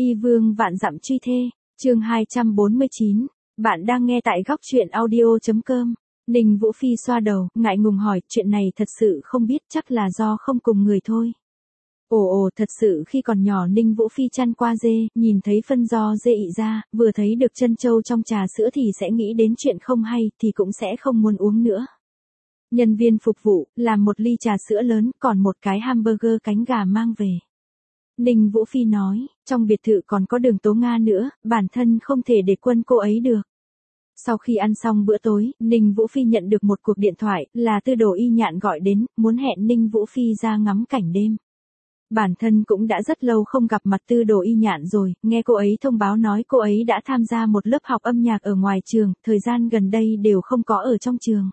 Y vương vạn dặm truy thê, chương 249, bạn đang nghe tại góc truyện audio.com. Ninh Vũ Phi xoa đầu, ngại ngùng hỏi, chuyện này thật sự không biết, chắc là do không cùng người thôi. Ồ, thật sự khi còn nhỏ Ninh Vũ Phi chăn qua dê, nhìn thấy phân do dê ị ra, vừa thấy được chân trâu trong trà sữa thì sẽ nghĩ đến chuyện không hay, thì cũng sẽ không muốn uống nữa. Nhân viên phục vụ, làm một ly trà sữa lớn, còn một cái hamburger cánh gà mang về. Ninh Vũ Phi nói, trong biệt thự còn có Đường Tố Nga nữa, bản thân không thể để quên cô ấy được. Sau khi ăn xong bữa tối, Ninh Vũ Phi nhận được một cuộc điện thoại, là Tư Đồ Y Nhạn gọi đến, muốn hẹn Ninh Vũ Phi ra ngắm cảnh đêm. Bản thân cũng đã rất lâu không gặp mặt Tư Đồ Y Nhạn rồi, nghe cô ấy thông báo nói cô ấy đã tham gia một lớp học âm nhạc ở ngoài trường, thời gian gần đây đều không có ở trong trường.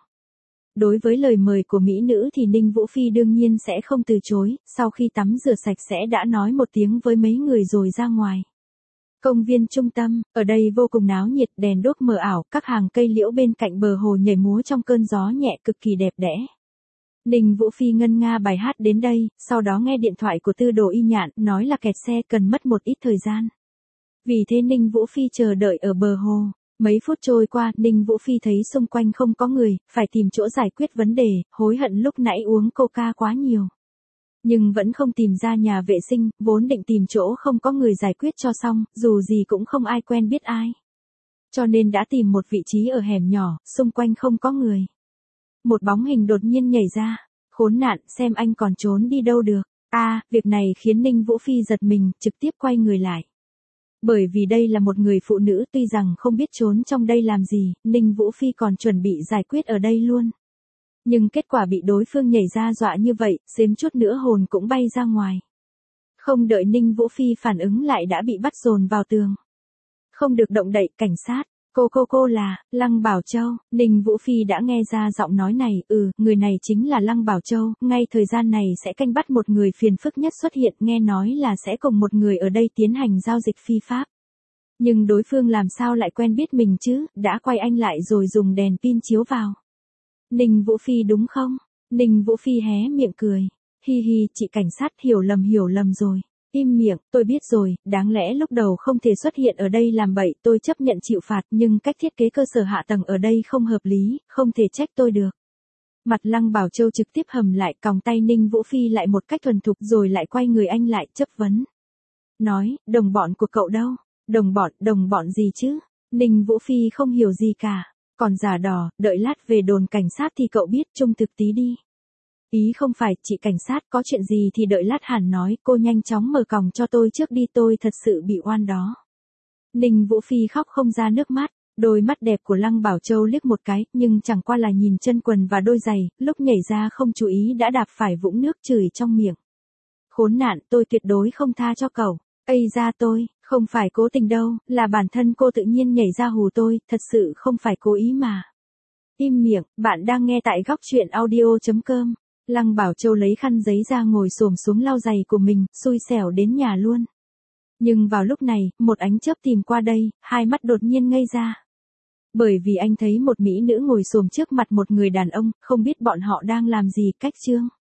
Đối với lời mời của mỹ nữ thì Ninh Vũ Phi đương nhiên sẽ không từ chối, sau khi tắm rửa sạch sẽ đã nói một tiếng với mấy người rồi ra ngoài. Công viên trung tâm, ở đây vô cùng náo nhiệt, đèn đuốc mờ ảo, các hàng cây liễu bên cạnh bờ hồ nhảy múa trong cơn gió nhẹ cực kỳ đẹp đẽ. Ninh Vũ Phi ngân nga bài hát đến đây, sau đó nghe điện thoại của Tư Đồ Y Nhạn, nói là kẹt xe cần mất một ít thời gian. Vì thế Ninh Vũ Phi chờ đợi ở bờ hồ. Mấy phút trôi qua, Ninh Vũ Phi thấy xung quanh không có người, phải tìm chỗ giải quyết vấn đề, hối hận lúc nãy uống coca quá nhiều. Nhưng vẫn không tìm ra nhà vệ sinh, vốn định tìm chỗ không có người giải quyết cho xong, dù gì cũng không ai quen biết ai. Cho nên đã tìm một vị trí ở hẻm nhỏ, xung quanh không có người. Một bóng hình đột nhiên nhảy ra, khốn nạn, xem anh còn trốn đi đâu được. Việc này khiến Ninh Vũ Phi giật mình, trực tiếp quay người lại. Bởi vì đây là một người phụ nữ, tuy rằng không biết trốn trong đây làm gì, Ninh Vũ Phi còn chuẩn bị giải quyết ở đây luôn. Nhưng kết quả bị đối phương nhảy ra dọa như vậy, xém chút nữa hồn cũng bay ra ngoài. Không đợi Ninh Vũ Phi phản ứng lại đã bị bắt dồn vào tường. Không được động đậy, cảnh sát. Cô là, Lăng Bảo Châu. Ninh Vũ Phi đã nghe ra giọng nói này, người này chính là Lăng Bảo Châu, ngay thời gian này sẽ canh bắt một người phiền phức nhất xuất hiện, nghe nói là sẽ cùng một người ở đây tiến hành giao dịch phi pháp. Nhưng đối phương làm sao lại quen biết mình chứ, đã quay anh lại rồi dùng đèn pin chiếu vào. Ninh Vũ Phi đúng không? Ninh Vũ Phi hé miệng cười. Hi hi, chị cảnh sát hiểu lầm rồi. Im miệng, tôi biết rồi, đáng lẽ lúc đầu không thể xuất hiện ở đây làm bậy, tôi chấp nhận chịu phạt, nhưng cách thiết kế cơ sở hạ tầng ở đây không hợp lý, không thể trách tôi được. Mặt Lăng Bảo Châu trực tiếp hầm lại, còng tay Ninh Vũ Phi lại một cách thuần thục rồi lại quay người anh lại chất vấn. Nói, đồng bọn của cậu đâu? Đồng bọn gì chứ? Ninh Vũ Phi không hiểu gì cả. Còn giả đò, đợi lát về đồn cảnh sát thì cậu biết, trung thực tí đi. Ý không phải, chị cảnh sát, có chuyện gì thì đợi lát hẳn nói, cô nhanh chóng mở còng cho tôi trước đi, tôi thật sự bị oan đó. Ninh Vũ Phi khóc không ra nước mắt, đôi mắt đẹp của Lăng Bảo Châu liếc một cái, nhưng chẳng qua là nhìn chân quần và đôi giày, lúc nhảy ra không chú ý đã đạp phải vũng nước chửi trong miệng. Khốn nạn, tôi tuyệt đối không tha cho cậu. Tôi, không phải cố tình đâu, là bản thân cô tự nhiên nhảy ra hù tôi, thật sự không phải cố ý mà. Im miệng, bạn đang nghe tại góc truyện audio.com. Lăng Bảo Châu lấy khăn giấy ra ngồi xổm xuống lau giày của mình, xui xẻo đến nhà luôn. Nhưng vào lúc này, một ánh chớp tìm qua đây, hai mắt đột nhiên ngây ra. Bởi vì anh thấy một mỹ nữ ngồi xổm trước mặt một người đàn ông, không biết bọn họ đang làm gì, cách chương.